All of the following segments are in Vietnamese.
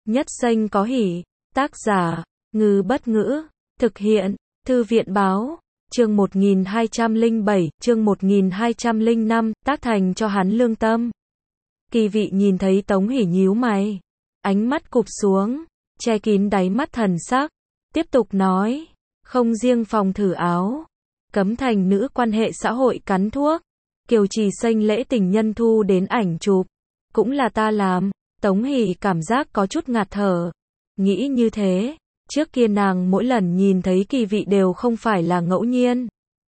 Nhất xanh có hỉ. Tác giả, Ngư Bất Ngữ. Thực hiện, Thư viện Báo. Chương 1207, chương 1205, tác thành cho hắn lương tâm. Kỳ vị nhìn thấy Tống Hỷ nhíu mày, ánh mắt cụp xuống, che kín đáy mắt thần sắc, tiếp tục nói, không riêng phòng thử áo, cấm thành nữ quan hệ xã hội cắn thuốc, Kiều Trì xanh lễ tình nhân thu đến ảnh chụp, cũng là ta làm. Tống Hỷ cảm giác có chút ngạt thở, nghĩ như thế, trước kia nàng mỗi lần nhìn thấy Kỳ vị đều không phải là ngẫu nhiên,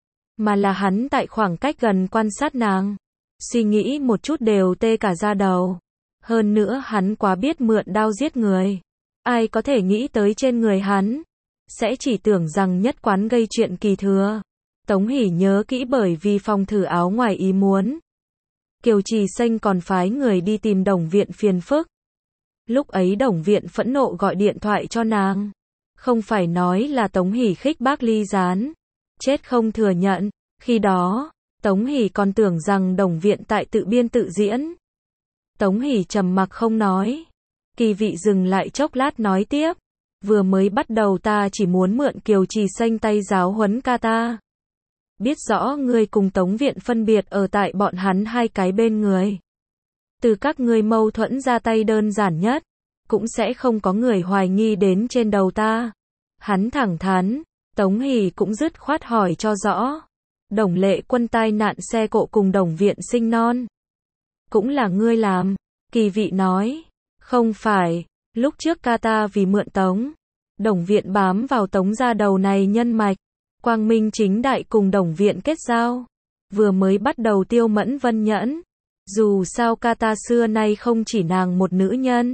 mà là hắn tại khoảng cách gần quan sát nàng, suy nghĩ một chút đều tê cả da đầu. Hơn nữa hắn quá biết mượn đao giết người, ai có thể nghĩ tới trên người hắn sẽ chỉ tưởng rằng nhất quán gây chuyện kỳ thừa. Tống Hỷ nhớ kỹ, bởi vì phòng thử áo ngoài ý muốn, Kiều Trì xanh còn phái người đi tìm Đồng Viện phiền phức. Lúc ấy Đồng Viện phẫn nộ gọi điện thoại cho nàng, không phải nói là Tống Hỷ khích bác ly gián, chết không thừa nhận. Khi đó, Tống Hỷ còn tưởng rằng Đồng Viện tại tự biên tự diễn. Tống Hỷ trầm mặc không nói. Kỳ vị dừng lại chốc lát nói tiếp, vừa mới bắt đầu ta chỉ muốn mượn Kiều Trì xanh tay giáo huấn ca ta. Biết rõ ngươi cùng Tống Viện phân biệt ở tại bọn hắn hai cái bên người. Từ các ngươi mâu thuẫn ra tay đơn giản nhất, cũng sẽ không có người hoài nghi đến trên đầu ta. Hắn thẳng thắn. Tống Hỷ cũng dứt khoát hỏi cho rõ. Đồng Lệ Quân tai nạn xe cộ cùng Đồng Viện sinh non, cũng là ngươi làm? Kỳ vị nói, không phải, lúc trước ca ta vì mượn Tống Đồng Viện bám vào Tống gia đầu này nhân mạch, quang minh chính đại cùng Đồng Viện kết giao. Vừa mới bắt đầu Tiêu Mẫn Vân nhẫn, dù sao ca ta xưa nay không chỉ nàng một nữ nhân,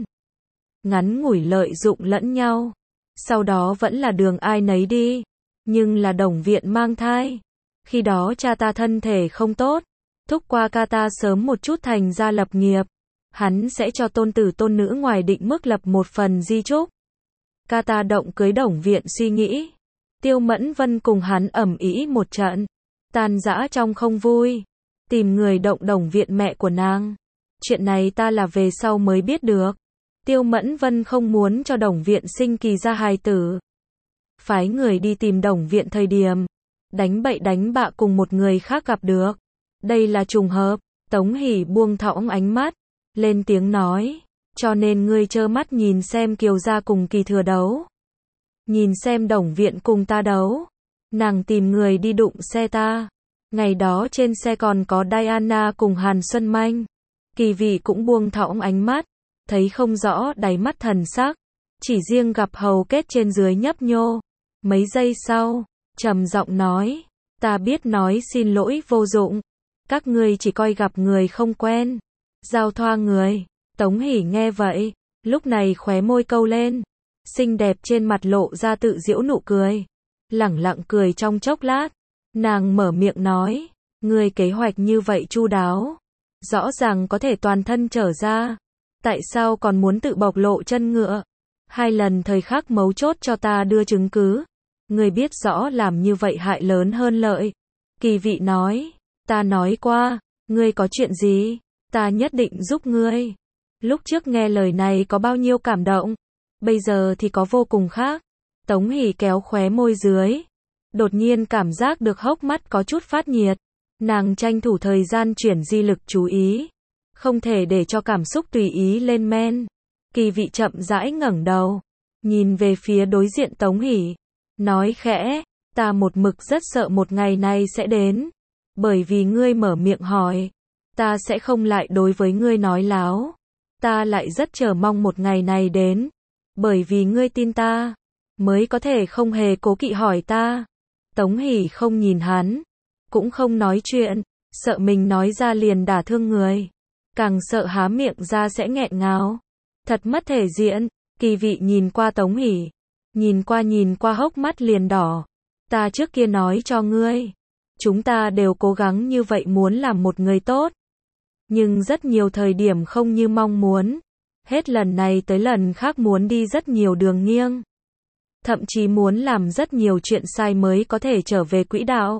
ngắn ngủi lợi dụng lẫn nhau, sau đó vẫn là đường ai nấy đi. Nhưng là Đồng Viện mang thai, khi đó cha ta thân thể không tốt, thúc qua ca ta sớm một chút thành gia lập nghiệp, hắn sẽ cho tôn tử tôn nữ ngoài định mức lập một phần di chúc. Ca ta động cưới Đồng Viện suy nghĩ, Tiêu Mẫn Vân cùng hắn ầm ĩ một trận, tan rã trong không vui, tìm người động Đồng Viện mẹ của nàng. Chuyện này ta là về sau mới biết được. Tiêu Mẫn Vân không muốn cho Đồng Viện sinh Kỳ ra hài tử, phái người đi tìm Đồng Viện thời điểm, đánh bậy đánh bạ cùng một người khác gặp được. Đây là trùng hợp. Tống Hỷ buông thõng ánh mắt, lên tiếng nói, cho nên ngươi trơ mắt nhìn xem Kiều gia cùng Kỳ thừa đấu, nhìn xem Đồng Viện cùng ta đấu. Nàng tìm người đi đụng xe ta, ngày đó trên xe còn có Diana cùng Hàn Xuân Manh. Kỳ vị cũng buông thõng ánh mắt, thấy không rõ đáy mắt thần sắc, chỉ riêng gặp hầu kết trên dưới nhấp nhô. Mấy giây sau, trầm giọng nói, ta biết nói xin lỗi vô dụng, các ngươi chỉ coi gặp người không quen, giao thoa người. Tống Hỷ nghe vậy, lúc này khóe môi câu lên, xinh đẹp trên mặt lộ ra tự giễu nụ cười, lẳng lặng cười trong chốc lát, nàng mở miệng nói, ngươi kế hoạch như vậy chu đáo, rõ ràng có thể toàn thân trở ra, tại sao còn muốn tự bộc lộ chân ngựa? Hai lần thời khắc mấu chốt cho ta đưa chứng cứ, ngươi biết rõ làm như vậy hại lớn hơn lợi. Kỳ vị nói, ta nói qua, ngươi có chuyện gì, ta nhất định giúp ngươi. Lúc trước nghe lời này có bao nhiêu cảm động, bây giờ thì có vô cùng khác. Tống Hỷ kéo khóe môi dưới, đột nhiên cảm giác được hốc mắt có chút phát nhiệt. Nàng tranh thủ thời gian chuyển di lực chú ý, không thể để cho cảm xúc tùy ý lên men. Kỳ vị chậm rãi ngẩng đầu, nhìn về phía đối diện Tống Hỷ, nói khẽ, ta một mực rất sợ một ngày này sẽ đến, bởi vì ngươi mở miệng hỏi, ta sẽ không lại đối với ngươi nói láo. Ta lại rất chờ mong một ngày này đến, bởi vì ngươi tin ta, mới có thể không hề cố kỵ hỏi ta. Tống Hỷ không nhìn hắn, cũng không nói chuyện, sợ mình nói ra liền đả thương người, càng sợ há miệng ra sẽ nghẹn ngào, thật mất thể diện. Kỳ vị nhìn qua Tống Hỷ, nhìn qua hốc mắt liền đỏ. Ta trước kia nói cho ngươi, chúng ta đều cố gắng như vậy muốn làm một người tốt, nhưng rất nhiều thời điểm không như mong muốn, hết lần này tới lần khác muốn đi rất nhiều đường nghiêng, thậm chí muốn làm rất nhiều chuyện sai mới có thể trở về quỹ đạo.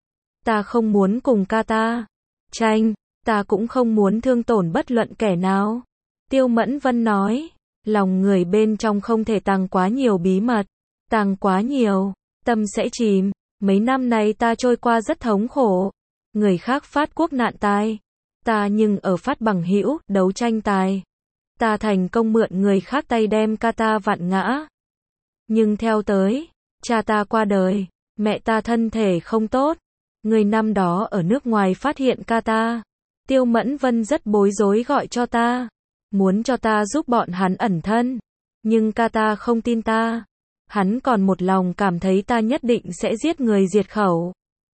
Ta không muốn cùng ca ta tranh, ta cũng không muốn thương tổn bất luận kẻ nào. Tiêu Mẫn Vân nói, Lòng người bên trong không thể tàng quá nhiều bí mật, tàng quá nhiều, tâm sẽ chìm. Mấy năm nay ta trôi qua rất thống khổ. Người khác phát quốc nạn tai, ta nhưng ở phát bằng hữu, đấu tranh tài. Ta thành công mượn người khác tay đem ca ta vặn ngã. Nhưng theo tới, cha ta qua đời, mẹ ta thân thể không tốt. Người năm đó ở nước ngoài phát hiện ca ta. Tiêu Mẫn Vân rất bối rối gọi cho ta, muốn cho ta giúp bọn hắn ẩn thân. Nhưng ca ta không tin ta. Hắn còn một lòng cảm thấy ta nhất định sẽ giết người diệt khẩu.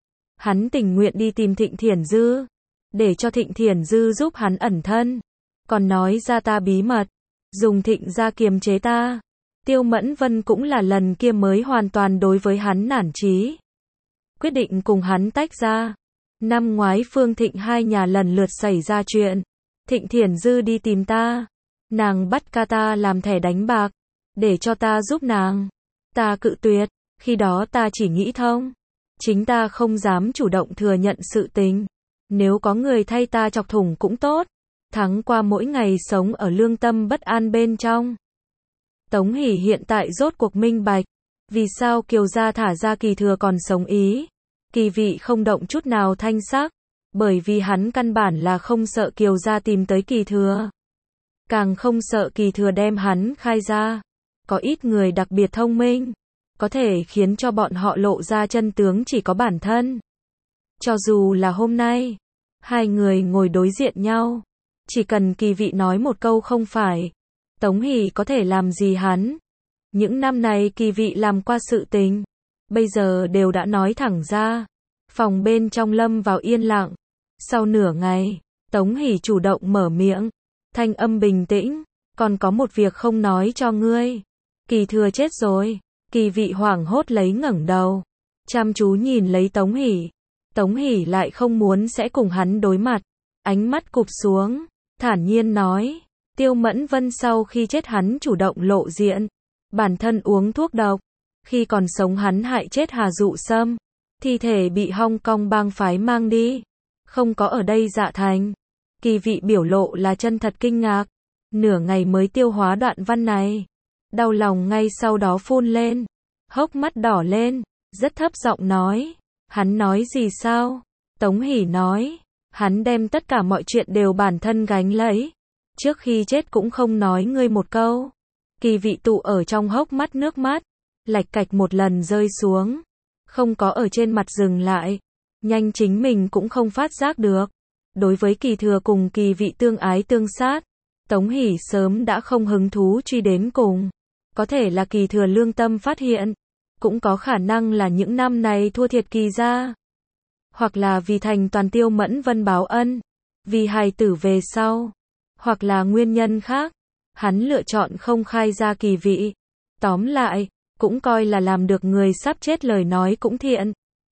Hắn tình nguyện đi tìm Thịnh Thiển Dư, để cho Thịnh Thiển Dư giúp hắn ẩn thân. Còn nói ra ta bí mật, dùng Thịnh gia kiềm chế ta. Tiêu Mẫn Vân cũng là lần kia mới hoàn toàn đối với hắn nản chí. Quyết định cùng hắn tách ra. Năm ngoái Phương Thịnh hai nhà lần lượt xảy ra chuyện. Thịnh Thiển Dư đi tìm ta. Nàng bắt ca ta làm thẻ đánh bạc, để cho ta giúp nàng. Ta cự tuyệt, khi đó ta chỉ nghĩ thông. Chính ta không dám chủ động thừa nhận sự tình. Nếu có người thay ta chọc thủng cũng tốt. Thắng qua mỗi ngày sống ở lương tâm bất an bên trong. Tống Hỷ hiện tại rốt cuộc minh bạch. Vì sao Kiều gia thả ra Kỳ Thừa còn sống ý. Kỳ Vị không động chút nào thanh sắc. Bởi vì hắn căn bản là không sợ Kiều gia tìm tới Kỳ Thừa. Càng không sợ Kỳ Thừa đem hắn khai ra. Có ít người đặc biệt thông minh, có thể khiến cho bọn họ lộ ra chân tướng chỉ có bản thân. Cho dù là hôm nay, hai người ngồi đối diện nhau, chỉ cần Kỳ Vị nói một câu không phải, Tống Hỷ có thể làm gì hắn. Những năm này Kỳ Vị làm qua sự tình, bây giờ đều đã nói thẳng ra. Phòng bên trong lâm vào yên lặng. Sau nửa ngày, Tống Hỷ chủ động mở miệng, thanh âm bình tĩnh, còn có một việc không nói cho ngươi. Kỳ Thừa chết rồi. Kỳ Vị hoảng hốt lấy ngẩng đầu, chăm chú nhìn lấy Tống Hỷ. Tống Hỷ lại không muốn sẽ cùng hắn đối mặt, ánh mắt cụp xuống, thản nhiên nói, Tiêu Mẫn Vân sau khi chết hắn chủ động lộ diện, bản thân uống thuốc độc, khi còn sống hắn hại chết Hà Dụ Sâm, thi thể bị Hong Kong bang phái mang đi, không có ở đây Dạ Thành. Kỳ Vị biểu lộ là chân thật kinh ngạc, nửa ngày mới tiêu hóa đoạn văn này. Đau lòng ngay sau đó phun lên, hốc mắt đỏ lên, rất thấp giọng nói, hắn nói gì sao? Tống Hỷ nói, hắn đem tất cả mọi chuyện đều bản thân gánh lấy, trước khi chết cũng không nói ngươi một câu. Kỳ Vị tụ ở trong hốc mắt nước mắt, lạch cạch một lần rơi xuống, không có ở trên mặt dừng lại, nhanh chính mình cũng không phát giác được. Đối với Kỳ Thừa cùng Kỳ Vị tương ái tương sát, Tống Hỷ sớm đã không hứng thú truy đến cùng. Có thể là Kỳ Thừa lương tâm phát hiện, cũng có khả năng là những năm này thua thiệt Kỳ gia, hoặc là vì thành toàn Tiêu Mẫn Vân báo ân, vì hài tử về sau, hoặc là nguyên nhân khác, hắn lựa chọn không khai ra Kỳ Vị. Tóm lại, cũng coi là làm được người sắp chết lời nói cũng thiện.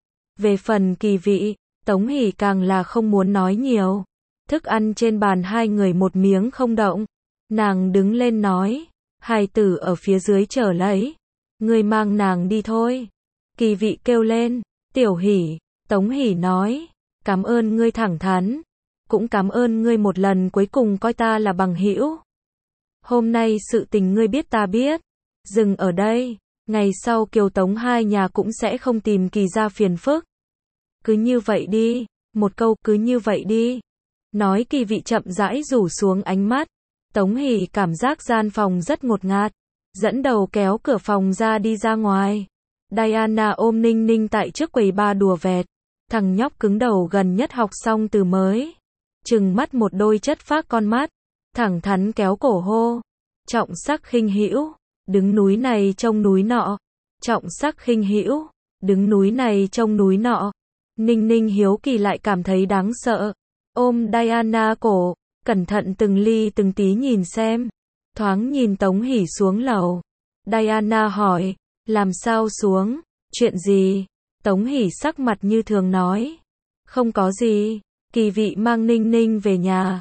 Về phần Kỳ Vị, Tống Hỷ càng là không muốn nói nhiều. Thức ăn trên bàn hai người một miếng không động. Nàng đứng lên nói, hài tử ở phía dưới chờ lấy, ngươi mang nàng đi thôi. Kỳ Vị kêu lên, Tiểu Hỷ. Tống Hỷ nói, cảm ơn ngươi thẳng thắn, cũng cảm ơn ngươi một lần cuối cùng coi ta là bằng hữu. Hôm nay sự tình ngươi biết ta biết, dừng ở đây, ngày sau Kiều Tống hai nhà cũng sẽ không tìm Kỳ gia phiền phức. Cứ như vậy đi, một câu cứ như vậy đi. Nói Kỳ Vị chậm rãi rủ xuống ánh mắt. Tống Hỷ cảm giác gian phòng rất ngột ngạt, dẫn đầu kéo cửa phòng ra đi ra ngoài. Diana ôm Ninh Ninh tại trước quầy bar đùa vẹt. Thằng nhóc cứng đầu gần nhất học xong từ mới, trừng mắt một đôi chất phác con mắt, thẳng thắn kéo cổ hô, trọng sắc khinh hữu, đứng núi này trông núi nọ. Trọng sắc khinh hữu, đứng núi này trông núi nọ. Ninh Ninh hiếu kỳ lại cảm thấy đáng sợ, ôm Diana cổ, cẩn thận từng ly từng tí nhìn xem. Thoáng nhìn Tống Hỷ xuống lầu. Diana hỏi, làm sao xuống, chuyện gì? Tống Hỷ sắc mặt như thường nói, không có gì, Kỳ Vị mang Ninh Ninh về nhà.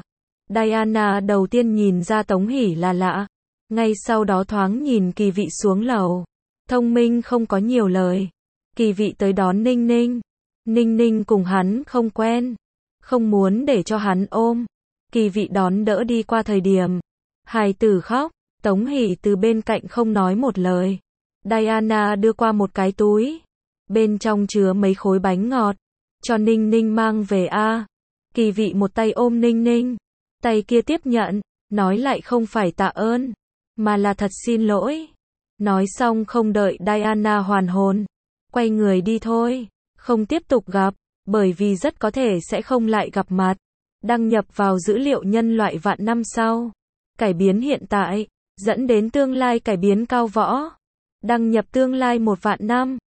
Diana đầu tiên nhìn ra Tống Hỷ là lạ, ngay sau đó thoáng nhìn Kỳ Vị xuống lầu. Thông minh không có nhiều lời. Kỳ Vị tới đón Ninh Ninh. Ninh Ninh cùng hắn không quen, không muốn để cho hắn ôm. Kỳ Vị đón đỡ đi qua thời điểm, hài tử khóc, Tống Hỷ từ bên cạnh không nói một lời. Diana đưa qua một cái túi. Bên trong chứa mấy khối bánh ngọt. Cho Ninh Ninh mang về a. Kỳ Vị một tay ôm Ninh Ninh. Tay kia tiếp nhận. Nói lại không phải tạ ơn. Mà là thật xin lỗi. Nói xong không đợi Diana hoàn hồn. Quay người đi thôi. Không tiếp tục gặp. Bởi vì rất có thể sẽ không lại gặp mặt. Đăng nhập vào dữ liệu nhân loại vạn năm sau. Cải biến hiện tại. Dẫn đến tương lai cải biến cao võ. Đăng nhập tương lai 1 vạn năm.